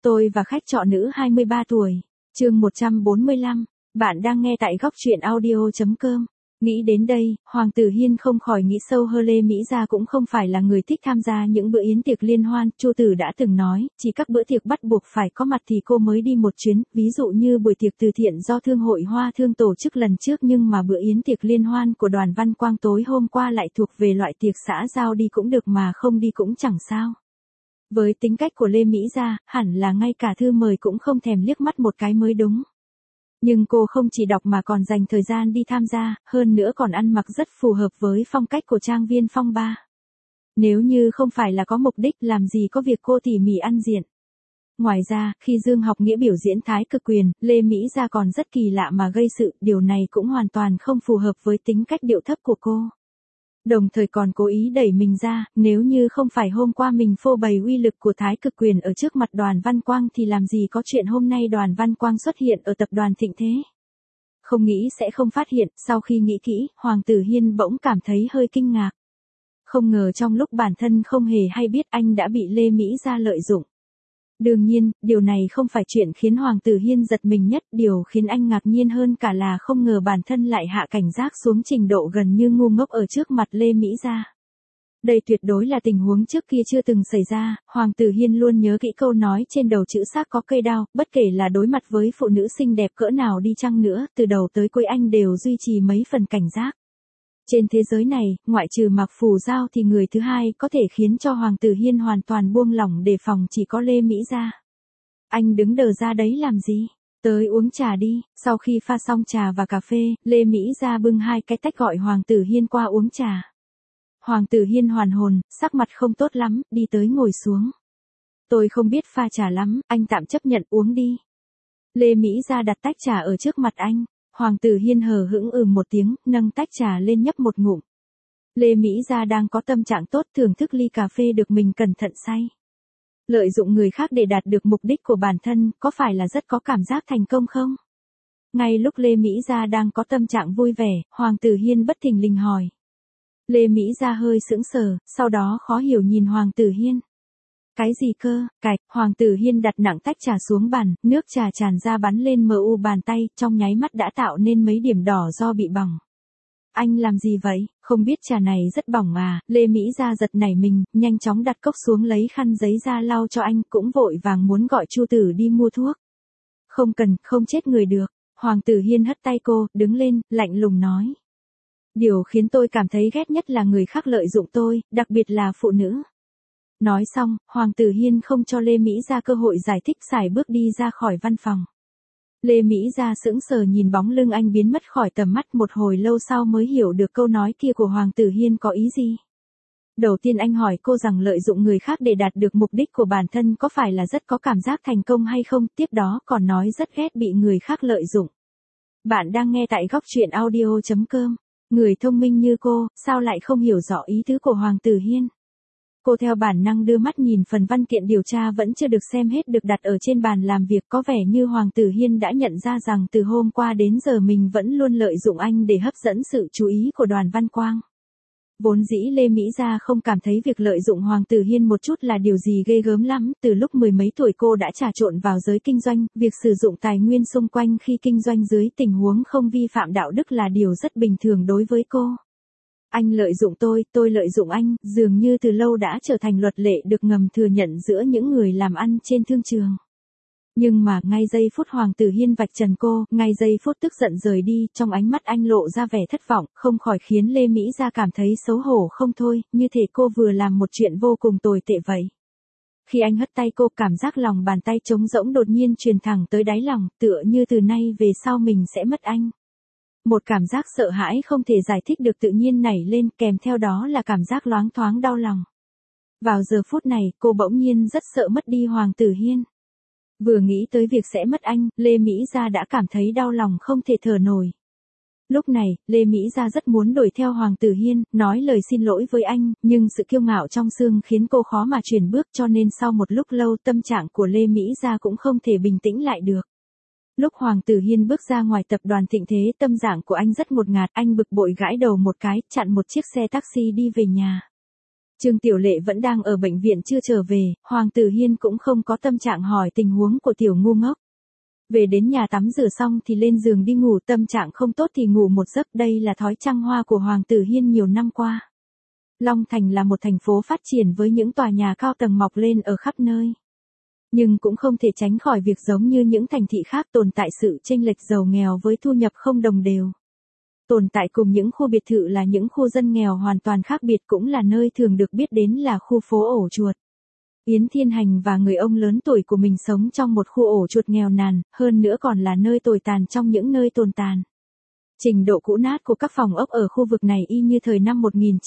Tôi và khách trọ nữ 23 tuổi. Chương 145. Bạn đang nghe tại góc truyện audio.com. Nghĩ đến đây, Hoàng Tử Hiên không khỏi nghĩ sâu hơn. Lê Mỹ Gia cũng không phải là người thích tham gia những bữa yến tiệc liên hoan. Chu Tử đã từng nói, chỉ các bữa tiệc bắt buộc phải có mặt thì cô mới đi một chuyến, ví dụ như buổi tiệc từ thiện do Thương hội Hoa Thương tổ chức lần trước, nhưng mà bữa yến tiệc liên hoan của Đoàn Văn Quang tối hôm qua lại thuộc về loại tiệc xã giao, đi cũng được mà không đi cũng chẳng sao. Với tính cách của Lê Mỹ Gia, hẳn là ngay cả thư mời cũng không thèm liếc mắt một cái mới đúng. Nhưng cô không chỉ đọc mà còn dành thời gian đi tham gia, hơn nữa còn ăn mặc rất phù hợp với phong cách của trang viên Phong Ba. Nếu như không phải là có mục đích, làm gì có việc cô tỉ mỉ ăn diện. Ngoài ra, khi Dương Học Nghĩa biểu diễn Thái Cực Quyền, Lê Mỹ Gia còn rất kỳ lạ mà gây sự, điều này cũng hoàn toàn không phù hợp với tính cách điệu thấp của cô. Đồng thời còn cố ý đẩy mình ra, nếu như không phải hôm qua mình phô bày uy lực của Thái Cực Quyền ở trước mặt Đoàn Văn Quang thì làm gì có chuyện hôm nay Đoàn Văn Quang xuất hiện ở tập đoàn Thịnh Thế. Không nghĩ sẽ không phát hiện, sau khi nghĩ kỹ, Hoàng Tử Hiên bỗng cảm thấy hơi kinh ngạc. Không ngờ trong lúc bản thân không hề hay biết anh đã bị Lê Mỹ Gia lợi dụng. Đương nhiên, điều này không phải chuyện khiến Hoàng Tử Hiên giật mình nhất, điều khiến anh ngạc nhiên hơn cả là không ngờ bản thân lại hạ cảnh giác xuống trình độ gần như ngu ngốc ở trước mặt Lê Mỹ Gia. Đây tuyệt đối là tình huống trước kia chưa từng xảy ra, Hoàng Tử Hiên luôn nhớ kỹ câu nói trên đầu chữ xác có cây đao, bất kể là đối mặt với phụ nữ xinh đẹp cỡ nào đi chăng nữa, từ đầu tới cuối anh đều duy trì mấy phần cảnh giác. Trên thế giới này, ngoại trừ Mạc Phù Giao thì người thứ hai có thể khiến cho Hoàng Tử Hiên hoàn toàn buông lỏng đề phòng chỉ có Lê Mỹ Gia. Anh đứng đờ ra đấy làm gì? Tới uống trà đi. Sau khi pha xong trà và cà phê, Lê Mỹ Gia bưng hai cái tách gọi Hoàng Tử Hiên qua uống trà. Hoàng Tử Hiên hoàn hồn, sắc mặt không tốt lắm, đi tới ngồi xuống. Tôi không biết pha trà lắm, anh tạm chấp nhận uống đi. Lê Mỹ Gia đặt tách trà ở trước mặt anh. Hoàng Tử Hiên hờ hững một tiếng, nâng tách trà lên nhấp một ngụm. Lê Mỹ Gia đang có tâm trạng tốt, thưởng thức ly cà phê được mình cẩn thận xay. Lợi dụng người khác để đạt được mục đích của bản thân, có phải là rất có cảm giác thành công không? Ngay lúc Lê Mỹ Gia đang có tâm trạng vui vẻ, Hoàng Tử Hiên bất thình lình hỏi. Lê Mỹ Gia hơi sững sờ, sau đó khó hiểu nhìn Hoàng Tử Hiên. Cái gì cơ? Cạch, Hoàng Tử Hiên đặt nặng tách trà xuống bàn, nước trà tràn ra bắn lên mu bàn tay, trong nháy mắt đã tạo nên mấy điểm đỏ do bị bỏng. Anh làm gì vậy? Không biết trà này rất bỏng à? Lê Mỹ Gia giật nảy mình, nhanh chóng đặt cốc xuống lấy khăn giấy ra lau cho anh, cũng vội vàng muốn gọi Chu Tử đi mua thuốc. Không cần, không chết người được. Hoàng Tử Hiên hất tay cô, đứng lên, lạnh lùng nói. Điều khiến tôi cảm thấy ghét nhất là người khác lợi dụng tôi, đặc biệt là phụ nữ. Nói xong, Hoàng Tử Hiên không cho Lê Mỹ Gia cơ hội giải thích, sải bước đi ra khỏi văn phòng. Lê Mỹ Gia sững sờ nhìn bóng lưng anh biến mất khỏi tầm mắt, một hồi lâu sau mới hiểu được câu nói kia của Hoàng Tử Hiên có ý gì. Đầu tiên anh hỏi cô rằng lợi dụng người khác để đạt được mục đích của bản thân có phải là rất có cảm giác thành công hay không, tiếp đó còn nói rất ghét bị người khác lợi dụng. Bạn đang nghe tại góc truyện audio.com. Người thông minh như cô, sao lại không hiểu rõ ý tứ của Hoàng Tử Hiên? Cô theo bản năng đưa mắt nhìn phần văn kiện điều tra vẫn chưa được xem hết được đặt ở trên bàn làm việc, có vẻ như Hoàng Tử Hiên đã nhận ra rằng từ hôm qua đến giờ mình vẫn luôn lợi dụng anh để hấp dẫn sự chú ý của Đoàn Văn Quang. Vốn dĩ Lê Mỹ Gia không cảm thấy việc lợi dụng Hoàng Tử Hiên một chút là điều gì ghê gớm lắm, từ lúc mười mấy tuổi cô đã trà trộn vào giới kinh doanh, việc sử dụng tài nguyên xung quanh khi kinh doanh dưới tình huống không vi phạm đạo đức là điều rất bình thường đối với cô. Anh lợi dụng tôi lợi dụng anh, dường như từ lâu đã trở thành luật lệ được ngầm thừa nhận giữa những người làm ăn trên thương trường. Nhưng mà ngay giây phút Hoàng Tử Hiên vạch trần cô, ngay giây phút tức giận rời đi, trong ánh mắt anh lộ ra vẻ thất vọng, không khỏi khiến Lê Mỹ Gia cảm thấy xấu hổ không thôi, như thể cô vừa làm một chuyện vô cùng tồi tệ vậy. Khi anh hất tay cô, cảm giác lòng bàn tay trống rỗng đột nhiên truyền thẳng tới đáy lòng, tựa như từ nay về sau mình sẽ mất anh. Một cảm giác sợ hãi không thể giải thích được tự nhiên nảy lên, kèm theo đó là cảm giác loáng thoáng đau lòng. Vào giờ phút này, cô bỗng nhiên rất sợ mất đi Hoàng Tử Hiên. Vừa nghĩ tới việc sẽ mất anh, Lê Mỹ Gia đã cảm thấy đau lòng không thể thở nổi. Lúc này, Lê Mỹ Gia rất muốn đuổi theo Hoàng Tử Hiên, nói lời xin lỗi với anh, nhưng sự kiêu ngạo trong xương khiến cô khó mà chuyển bước, cho nên sau một lúc lâu tâm trạng của Lê Mỹ Gia cũng không thể bình tĩnh lại được. Lúc Hoàng Tử Hiên bước ra ngoài tập đoàn Thịnh Thế, tâm trạng của anh rất ngột ngạt, anh bực bội gãi đầu một cái, chặn một chiếc xe taxi đi về nhà. Trương Tiểu Lệ vẫn đang ở bệnh viện chưa trở về, Hoàng Tử Hiên cũng không có tâm trạng hỏi tình huống của tiểu ngu ngốc. Về đến nhà tắm rửa xong thì lên giường đi ngủ, tâm trạng không tốt thì ngủ một giấc, đây là thói trăng hoa của Hoàng Tử Hiên nhiều năm qua. Long Thành là một thành phố phát triển với những tòa nhà cao tầng mọc lên ở khắp nơi. Nhưng cũng không thể tránh khỏi việc giống như những thành thị khác tồn tại sự chênh lệch giàu nghèo với thu nhập không đồng đều. Tồn tại cùng những khu biệt thự là những khu dân nghèo hoàn toàn khác biệt, cũng là nơi thường được biết đến là khu phố ổ chuột. Yến Thiên Hành và người ông lớn tuổi của mình sống trong một khu ổ chuột nghèo nàn, hơn nữa còn là nơi tồi tàn trong những nơi tồn tàn. Trình độ cũ nát của các phòng ốc ở khu vực này y như thời năm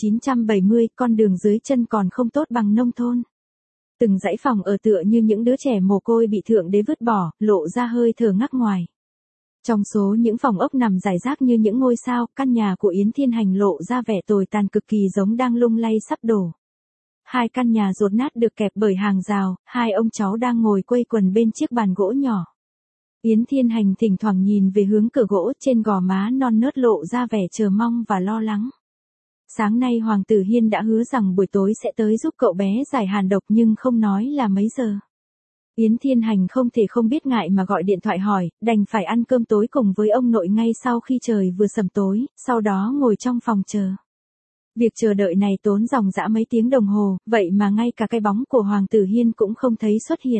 1970, con đường dưới chân còn không tốt bằng nông thôn. Từng dãy phòng ở tựa như những đứa trẻ mồ côi bị thượng đế vứt bỏ, lộ ra hơi thở ngắc ngoài. Trong số những phòng ốc nằm rải rác như những ngôi sao, căn nhà của Yến Thiên Hành lộ ra vẻ tồi tàn cực kỳ, giống đang lung lay sắp đổ. Hai căn nhà dột nát được kẹp bởi hàng rào, hai ông cháu đang ngồi quây quần bên chiếc bàn gỗ nhỏ. Yến Thiên Hành thỉnh thoảng nhìn về hướng cửa gỗ, trên gò má non nớt lộ ra vẻ chờ mong và lo lắng. Sáng nay Hoàng Tử Hiên đã hứa rằng buổi tối sẽ tới giúp cậu bé giải hàn độc nhưng không nói là mấy giờ. Yến Thiên Hành không thể không biết ngại mà gọi điện thoại hỏi, đành phải ăn cơm tối cùng với ông nội ngay sau khi trời vừa sầm tối, sau đó ngồi trong phòng chờ. Việc chờ đợi này tốn dòng dã mấy tiếng đồng hồ, vậy mà ngay cả cái bóng của Hoàng Tử Hiên cũng không thấy xuất hiện.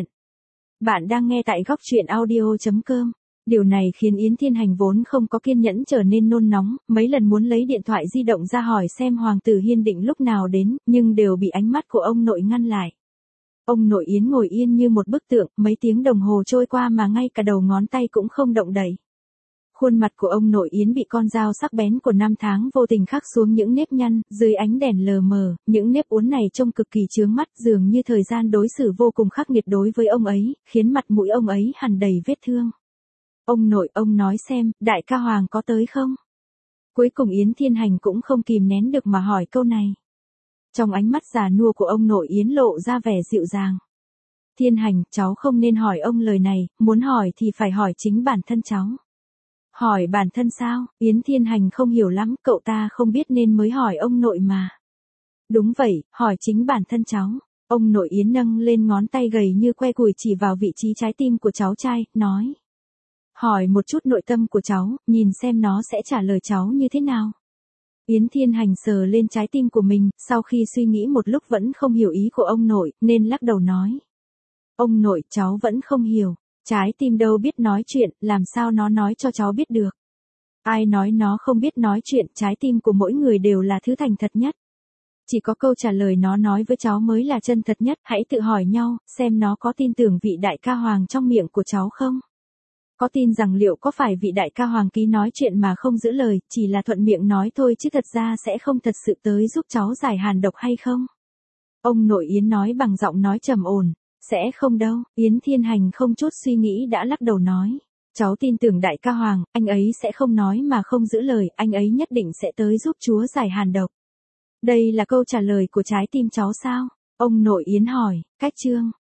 Bạn đang nghe tại góc truyện audio.com. Điều này khiến Yến Thiên Hành vốn không có kiên nhẫn trở nên nôn nóng, mấy lần muốn lấy điện thoại di động ra hỏi xem Hoàng Tử Hiên định lúc nào đến, nhưng đều bị ánh mắt của ông nội ngăn lại. Ông nội Yến ngồi yên như một bức tượng, mấy tiếng đồng hồ trôi qua mà ngay cả đầu ngón tay cũng không động đậy. Khuôn mặt của ông nội Yến bị con dao sắc bén của năm tháng vô tình khắc xuống những nếp nhăn, dưới ánh đèn lờ mờ, những nếp uốn này trông cực kỳ chướng mắt, dường như thời gian đối xử vô cùng khắc nghiệt đối với ông ấy, khiến mặt mũi ông ấy hằn đầy vết thương. Ông nội, ông nói xem, đại ca Hoàng có tới không? Cuối cùng Yến Thiên Hành cũng không kìm nén được mà hỏi câu này. Trong ánh mắt già nua của ông nội Yến lộ ra vẻ dịu dàng. Thiên Hành, cháu không nên hỏi ông lời này, muốn hỏi thì phải hỏi chính bản thân cháu. Hỏi bản thân sao? Yến Thiên Hành không hiểu lắm, cậu ta không biết nên mới hỏi ông nội mà. Đúng vậy, hỏi chính bản thân cháu. Ông nội Yến nâng lên ngón tay gầy như que củi chỉ vào vị trí trái tim của cháu trai, nói. Hỏi một chút nội tâm của cháu, nhìn xem nó sẽ trả lời cháu như thế nào. Yến Thiên Hành sờ lên trái tim của mình, sau khi suy nghĩ một lúc vẫn không hiểu ý của ông nội, nên lắc đầu nói. Ông nội, cháu vẫn không hiểu. Trái tim đâu biết nói chuyện, làm sao nó nói cho cháu biết được. Ai nói nó không biết nói chuyện, trái tim của mỗi người đều là thứ thành thật nhất. Chỉ có câu trả lời nó nói với cháu mới là chân thật nhất, hãy tự hỏi nhau, xem nó có tin tưởng vị đại ca Hoàng trong miệng của cháu không? Có tin rằng liệu có phải vị đại ca Hoàng ký nói chuyện mà không giữ lời, chỉ là thuận miệng nói thôi chứ thật ra sẽ không thật sự tới giúp cháu giải hàn độc hay không? Ông nội Yến nói bằng giọng nói trầm ổn. Sẽ không đâu, Yến Thiên Hành không chút suy nghĩ đã lắc đầu nói. Cháu tin tưởng đại ca Hoàng, anh ấy sẽ không nói mà không giữ lời, anh ấy nhất định sẽ tới giúp chúa giải hàn độc. Đây là câu trả lời của trái tim cháu sao? Ông nội Yến hỏi, cách chương.